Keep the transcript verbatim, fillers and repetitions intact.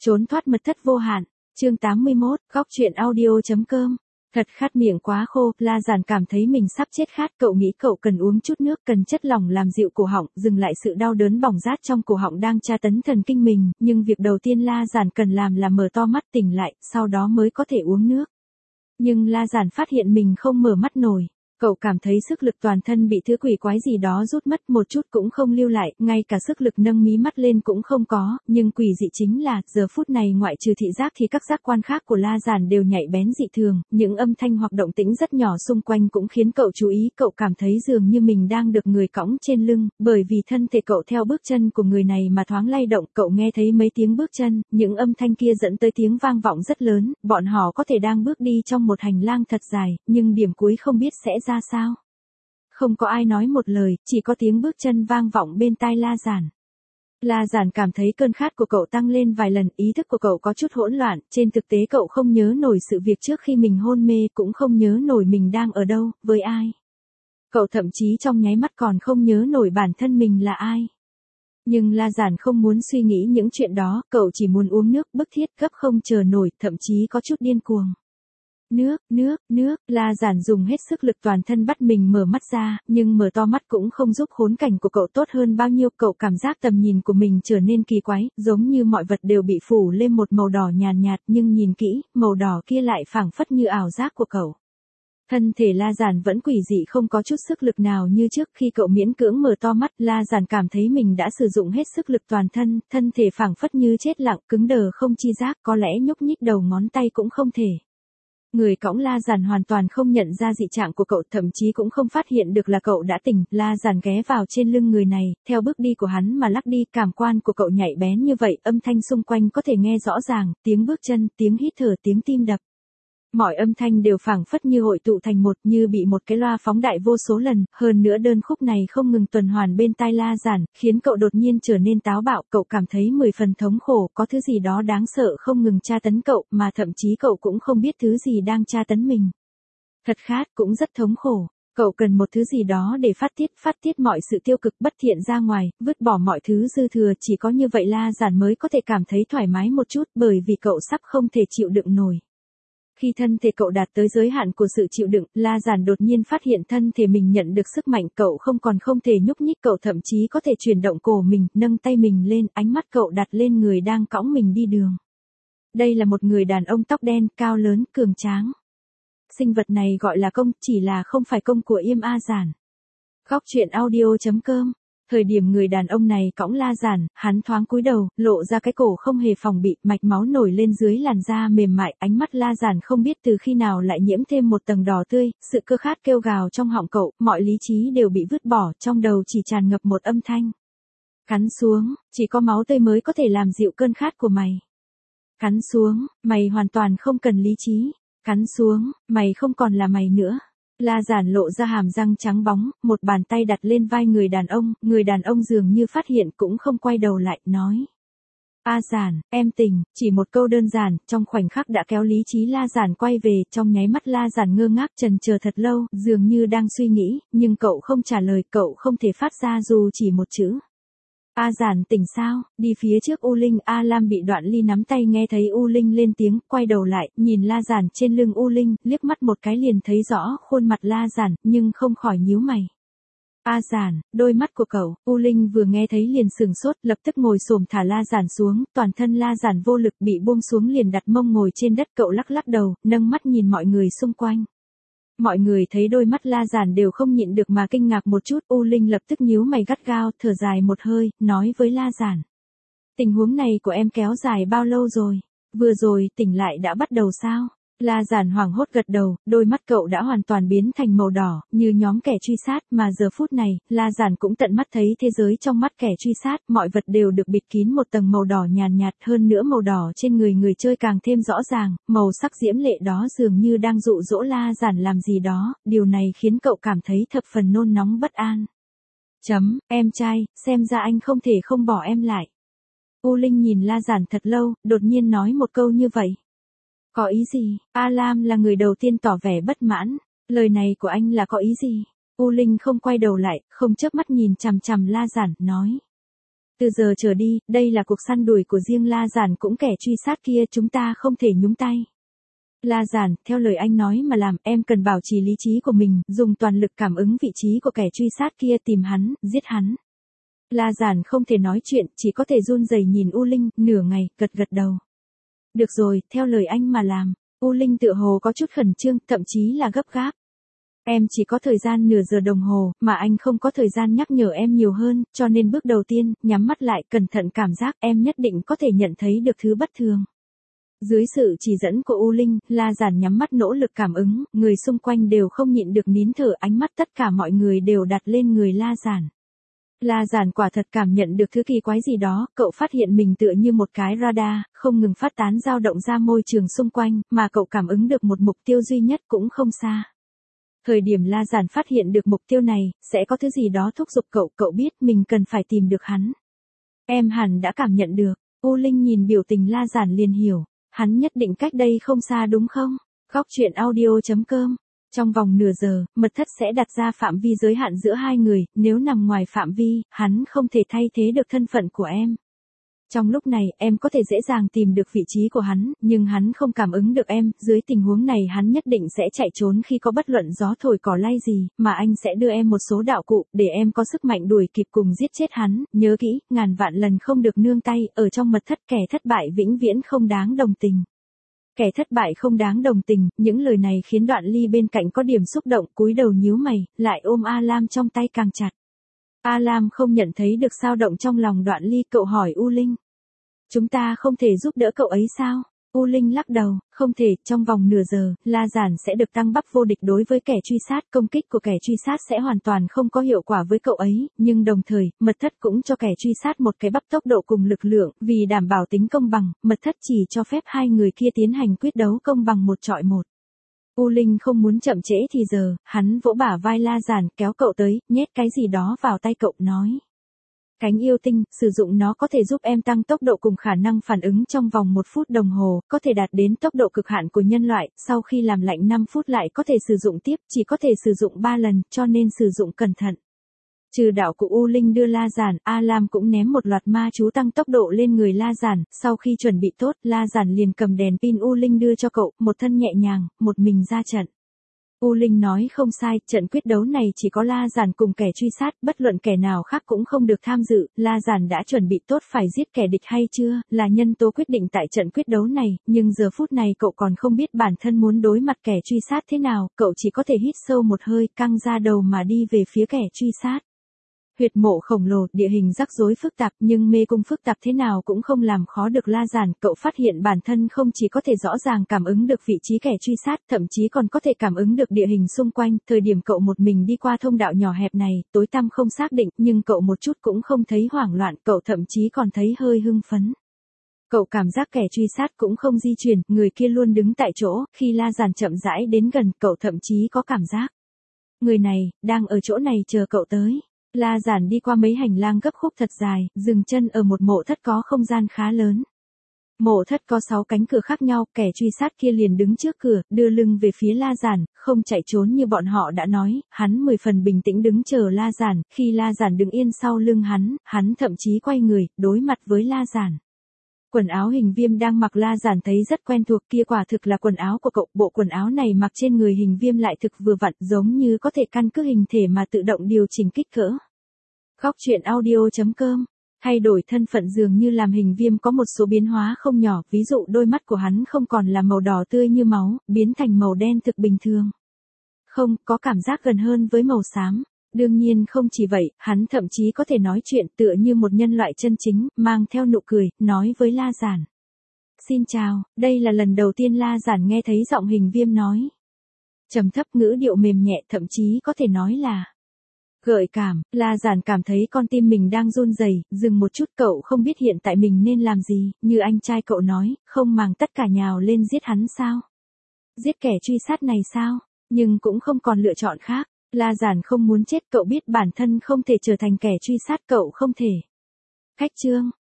Trốn thoát mật thất vô hạn, chương tám mươi mốt, góc truyện audio.com. Thật khát miệng quá khô, La Giản cảm thấy mình sắp chết khát, cậu nghĩ cậu cần uống chút nước, cần chất lỏng làm dịu cổ họng, dừng lại sự đau đớn bỏng rát trong cổ họng đang tra tấn thần kinh mình, nhưng việc đầu tiên La Giản cần làm là mở to mắt tỉnh lại, sau đó mới có thể uống nước. Nhưng La Giản phát hiện mình không mở mắt nổi. Cậu cảm thấy sức lực toàn thân bị thứ quỷ quái gì đó rút mất, một chút cũng không lưu lại, ngay cả sức lực nâng mí mắt lên cũng không có, nhưng quỷ dị chính là, giờ phút này ngoại trừ thị giác thì các giác quan khác của La Giản đều nhạy bén dị thường, những âm thanh hoặc động tĩnh rất nhỏ xung quanh cũng khiến cậu chú ý, cậu cảm thấy dường như mình đang được người cõng trên lưng, bởi vì thân thể cậu theo bước chân của người này mà thoáng lay động, cậu nghe thấy mấy tiếng bước chân, những âm thanh kia dẫn tới tiếng vang vọng rất lớn, bọn họ có thể đang bước đi trong một hành lang thật dài, nhưng điểm cuối không biết sẽ ra sao. Không có ai nói một lời, chỉ có tiếng bước chân vang vọng bên tai La Giản. La Giản cảm thấy cơn khát của cậu tăng lên vài lần, ý thức của cậu có chút hỗn loạn, trên thực tế cậu không nhớ nổi sự việc trước khi mình hôn mê, cũng không nhớ nổi mình đang ở đâu, với ai. Cậu thậm chí trong nháy mắt còn không nhớ nổi bản thân mình là ai. Nhưng La Giản không muốn suy nghĩ những chuyện đó, cậu chỉ muốn uống nước, bức thiết, gấp không chờ nổi, thậm chí có chút điên cuồng. Nước, nước, nước, La Giản dùng hết sức lực toàn thân bắt mình mở mắt ra, nhưng mở to mắt cũng không giúp khốn cảnh của cậu tốt hơn bao nhiêu, cậu cảm giác tầm nhìn của mình trở nên kỳ quái, giống như mọi vật đều bị phủ lên một màu đỏ nhàn nhạt, nhưng nhìn kỹ, màu đỏ kia lại phảng phất như ảo giác của cậu. Thân thể La Giản vẫn quỷ dị, không có chút sức lực nào như trước, khi cậu miễn cưỡng mở to mắt, La Giản cảm thấy mình đã sử dụng hết sức lực toàn thân, thân thể phảng phất như chết lặng, cứng đờ không chi giác, có lẽ nhúc nhích đầu ngón tay cũng không thể. Người cõng La Giản hoàn toàn không nhận ra dị trạng của cậu, thậm chí cũng không phát hiện được là cậu đã tỉnh. La Giản ghé vào trên lưng người này, theo bước đi của hắn mà lắc đi, cảm quan của cậu nhạy bén như vậy, âm thanh xung quanh có thể nghe rõ ràng, tiếng bước chân, tiếng hít thở, tiếng tim đập. Mọi âm thanh đều phảng phất như hội tụ thành một, như bị một cái loa phóng đại vô số lần, hơn nữa đơn khúc này không ngừng tuần hoàn bên tai La Giản, khiến cậu đột nhiên trở nên táo bạo, cậu cảm thấy mười phần thống khổ, có thứ gì đó đáng sợ không ngừng tra tấn cậu, mà thậm chí cậu cũng không biết thứ gì đang tra tấn mình. Thật khát, cũng rất thống khổ. Cậu cần một thứ gì đó để phát tiết, phát tiết mọi sự tiêu cực bất thiện ra ngoài, vứt bỏ mọi thứ dư thừa, chỉ có như vậy La Giản mới có thể cảm thấy thoải mái một chút, bởi vì cậu sắp không thể chịu đựng nổi. Khi thân thể cậu đạt tới giới hạn của sự chịu đựng, La Giản đột nhiên phát hiện thân thể mình nhận được sức mạnh, cậu không còn không thể nhúc nhích, cậu thậm chí có thể chuyển động cổ mình, nâng tay mình lên, ánh mắt cậu đặt lên người đang cõng mình đi đường. Đây là một người đàn ông tóc đen, cao lớn, cường tráng. Sinh vật này gọi là công, chỉ là không phải công của Yêm A Giản. Góc truyện audio.com. Thời điểm người đàn ông này cõng La Giản, hắn thoáng cúi đầu, lộ ra cái cổ không hề phòng bị, mạch máu nổi lên dưới làn da mềm mại, ánh mắt La Giản không biết từ khi nào lại nhiễm thêm một tầng đỏ tươi, sự cơ khát kêu gào trong họng cậu, mọi lý trí đều bị vứt bỏ, trong đầu chỉ tràn ngập một âm thanh. Cắn xuống, chỉ có máu tươi mới có thể làm dịu cơn khát của mày. Cắn xuống, mày hoàn toàn không cần lý trí. Cắn xuống, mày không còn là mày nữa. La Giản lộ ra hàm răng trắng bóng, một bàn tay đặt lên vai người đàn ông, người đàn ông dường như phát hiện cũng không quay đầu lại, nói. A Giản, em tỉnh, chỉ một câu đơn giản, trong khoảnh khắc đã kéo lý trí La Giản quay về, trong nháy mắt La Giản ngơ ngác chần chờ thật lâu, dường như đang suy nghĩ, nhưng cậu không trả lời, cậu không thể phát ra dù chỉ một chữ. A Giản tỉnh sao, đi phía trước U Linh, A Lam bị Đoạn Ly nắm tay nghe thấy U Linh lên tiếng, quay đầu lại, nhìn La Giản trên lưng U Linh, liếc mắt một cái liền thấy rõ khuôn mặt La Giản, nhưng không khỏi nhíu mày. A Giản, đôi mắt của cậu, U Linh vừa nghe thấy liền sừng sốt, lập tức ngồi xổm thả La Giản xuống, toàn thân La Giản vô lực bị buông xuống liền đặt mông ngồi trên đất, cậu lắc lắc đầu, nâng mắt nhìn mọi người xung quanh. Mọi người thấy đôi mắt La Giản đều không nhịn được mà kinh ngạc một chút, U Linh lập tức nhíu mày gắt gao, thở dài một hơi, nói với La Giản. Tình huống này của em kéo dài bao lâu rồi? Vừa rồi tỉnh lại đã bắt đầu sao? La Giản hoảng hốt gật đầu, đôi mắt cậu đã hoàn toàn biến thành màu đỏ, như nhóm kẻ truy sát, mà giờ phút này, La Giản cũng tận mắt thấy thế giới trong mắt kẻ truy sát, mọi vật đều được bịt kín một tầng màu đỏ nhàn nhạt, hơn nữa màu đỏ trên người người chơi càng thêm rõ ràng, màu sắc diễm lệ đó dường như đang dụ dỗ La Giản làm gì đó, điều này khiến cậu cảm thấy thập phần nôn nóng bất an. Chấm, em trai, xem ra anh không thể không bỏ em lại. U Linh nhìn La Giản thật lâu, đột nhiên nói một câu như vậy. Có ý gì? A Lam là người đầu tiên tỏ vẻ bất mãn. Lời này của anh là có ý gì? U Linh không quay đầu lại, không chớp mắt nhìn chằm chằm La Giản, nói. Từ giờ trở đi, đây là cuộc săn đuổi của riêng La Giản cũng kẻ truy sát kia, chúng ta không thể nhúng tay. La Giản, theo lời anh nói mà làm, em cần bảo trì lý trí của mình, dùng toàn lực cảm ứng vị trí của kẻ truy sát kia, tìm hắn, giết hắn. La Giản không thể nói chuyện, chỉ có thể run rẩy nhìn U Linh, nửa ngày, gật gật đầu. Được rồi, theo lời anh mà làm. U Linh tựa hồ có chút khẩn trương, thậm chí là gấp gáp. Em chỉ có thời gian nửa giờ đồng hồ, mà anh không có thời gian nhắc nhở em nhiều hơn, cho nên bước đầu tiên, nhắm mắt lại, cẩn thận cảm giác, em nhất định có thể nhận thấy được thứ bất thường. Dưới sự chỉ dẫn của U Linh, La Giản nhắm mắt nỗ lực cảm ứng, người xung quanh đều không nhịn được nín thở, ánh mắt tất cả mọi người đều đặt lên người La Giản. La Giản quả thật cảm nhận được thứ kỳ quái gì đó, cậu phát hiện mình tựa như một cái radar, không ngừng phát tán dao động ra môi trường xung quanh, mà cậu cảm ứng được một mục tiêu duy nhất cũng không xa. Thời điểm La Giản phát hiện được mục tiêu này, sẽ có thứ gì đó thúc giục cậu, cậu biết mình cần phải tìm được hắn. Em hẳn đã cảm nhận được, U Linh nhìn biểu tình La Giản liền hiểu, hắn nhất định cách đây không xa đúng không? Góc truyện audio chấm com. Trong vòng nửa giờ, mật thất sẽ đặt ra phạm vi giới hạn giữa hai người, nếu nằm ngoài phạm vi, hắn không thể thay thế được thân phận của em. Trong lúc này, em có thể dễ dàng tìm được vị trí của hắn, nhưng hắn không cảm ứng được em, dưới tình huống này hắn nhất định sẽ chạy trốn khi có bất luận gió thổi cỏ lay gì, mà anh sẽ đưa em một số đạo cụ, để em có sức mạnh đuổi kịp cùng giết chết hắn, nhớ kỹ, ngàn vạn lần không được nương tay, ở trong mật thất kẻ thất bại vĩnh viễn không đáng đồng tình. Kẻ thất bại không đáng đồng tình, những lời này khiến Đoạn Ly bên cạnh có điểm xúc động, cúi đầu nhíu mày, lại ôm A Lam trong tay càng chặt. A Lam không nhận thấy được dao động trong lòng Đoạn Ly, cậu hỏi U Linh. Chúng ta không thể giúp đỡ cậu ấy sao? U Linh lắc đầu, không thể, trong vòng nửa giờ, La Giản sẽ được tăng bắp vô địch đối với kẻ truy sát, công kích của kẻ truy sát sẽ hoàn toàn không có hiệu quả với cậu ấy, nhưng đồng thời, mật thất cũng cho kẻ truy sát một cái bắp tốc độ cùng lực lượng, vì đảm bảo tính công bằng, mật thất chỉ cho phép hai người kia tiến hành quyết đấu công bằng một chọi một. U Linh không muốn chậm trễ thì giờ, hắn vỗ bả vai La Giản, kéo cậu tới, nhét cái gì đó vào tay cậu, nói. Cánh yêu tinh, sử dụng nó có thể giúp em tăng tốc độ cùng khả năng phản ứng trong vòng một phút đồng hồ, có thể đạt đến tốc độ cực hạn của nhân loại, sau khi làm lạnh năm phút lại có thể sử dụng tiếp, chỉ có thể sử dụng ba lần, cho nên sử dụng cẩn thận. Trừ đạo cụ U Linh đưa La Giản, A Lam cũng ném một loạt ma chú tăng tốc độ lên người La Giản, sau khi chuẩn bị tốt, La Giản liền cầm đèn pin U Linh đưa cho cậu, một thân nhẹ nhàng, một mình ra trận. U Linh nói không sai, trận quyết đấu này chỉ có La Giản cùng kẻ truy sát, bất luận kẻ nào khác cũng không được tham dự, La Giản đã chuẩn bị tốt phải giết kẻ địch hay chưa, là nhân tố quyết định tại trận quyết đấu này, nhưng giờ phút này cậu còn không biết bản thân muốn đối mặt kẻ truy sát thế nào, cậu chỉ có thể hít sâu một hơi, căng ra đầu mà đi về phía kẻ truy sát. Huyệt mộ khổng lồ, địa hình rắc rối phức tạp, nhưng mê cung phức tạp thế nào cũng không làm khó được La Giản, cậu phát hiện bản thân không chỉ có thể rõ ràng cảm ứng được vị trí kẻ truy sát, thậm chí còn có thể cảm ứng được địa hình xung quanh, thời điểm cậu một mình đi qua thông đạo nhỏ hẹp này, tối tăm không xác định, nhưng cậu một chút cũng không thấy hoảng loạn, cậu thậm chí còn thấy hơi hưng phấn. Cậu cảm giác kẻ truy sát cũng không di chuyển, người kia luôn đứng tại chỗ, khi La Giản chậm rãi đến gần, cậu thậm chí có cảm giác. Người này, đang ở chỗ này chờ cậu tới. La Giản đi qua mấy hành lang gấp khúc thật dài, dừng chân ở một mộ thất có không gian khá lớn. Mộ thất có sáu cánh cửa khác nhau, kẻ truy sát kia liền đứng trước cửa, đưa lưng về phía La Giản, không chạy trốn như bọn họ đã nói, hắn mười phần bình tĩnh đứng chờ La Giản, khi La Giản đứng yên sau lưng hắn, hắn thậm chí quay người, đối mặt với La Giản. Quần áo hình viêm đang mặc La Giản thấy rất quen thuộc, kia quả thực là quần áo của cậu, bộ quần áo này mặc trên người hình viêm lại thực vừa vặn, giống như có thể căn cứ hình thể mà tự động điều chỉnh kích cỡ. Góc truyện audio chấm com. Thay đổi thân phận dường như làm hình viêm có một số biến hóa không nhỏ, ví dụ đôi mắt của hắn không còn là màu đỏ tươi như máu, biến thành màu đen thực bình thường. Không, có cảm giác gần hơn với màu xám. Đương nhiên không chỉ vậy, hắn thậm chí có thể nói chuyện tựa như một nhân loại chân chính, mang theo nụ cười, nói với La Giản. Xin chào, đây là lần đầu tiên La Giản nghe thấy giọng hình viêm nói. Trầm thấp, ngữ điệu mềm nhẹ, thậm chí có thể nói là gợi cảm. La Giản cảm thấy con tim mình đang run rẩy, dừng một chút, cậu không biết hiện tại mình nên làm gì, như anh trai cậu nói, không màng tất cả nhào lên giết hắn sao? Giết kẻ truy sát này sao? Nhưng cũng không còn lựa chọn khác. La Giản không muốn chết, cậu biết bản thân không thể trở thành kẻ truy sát, cậu không thể. Khách trương,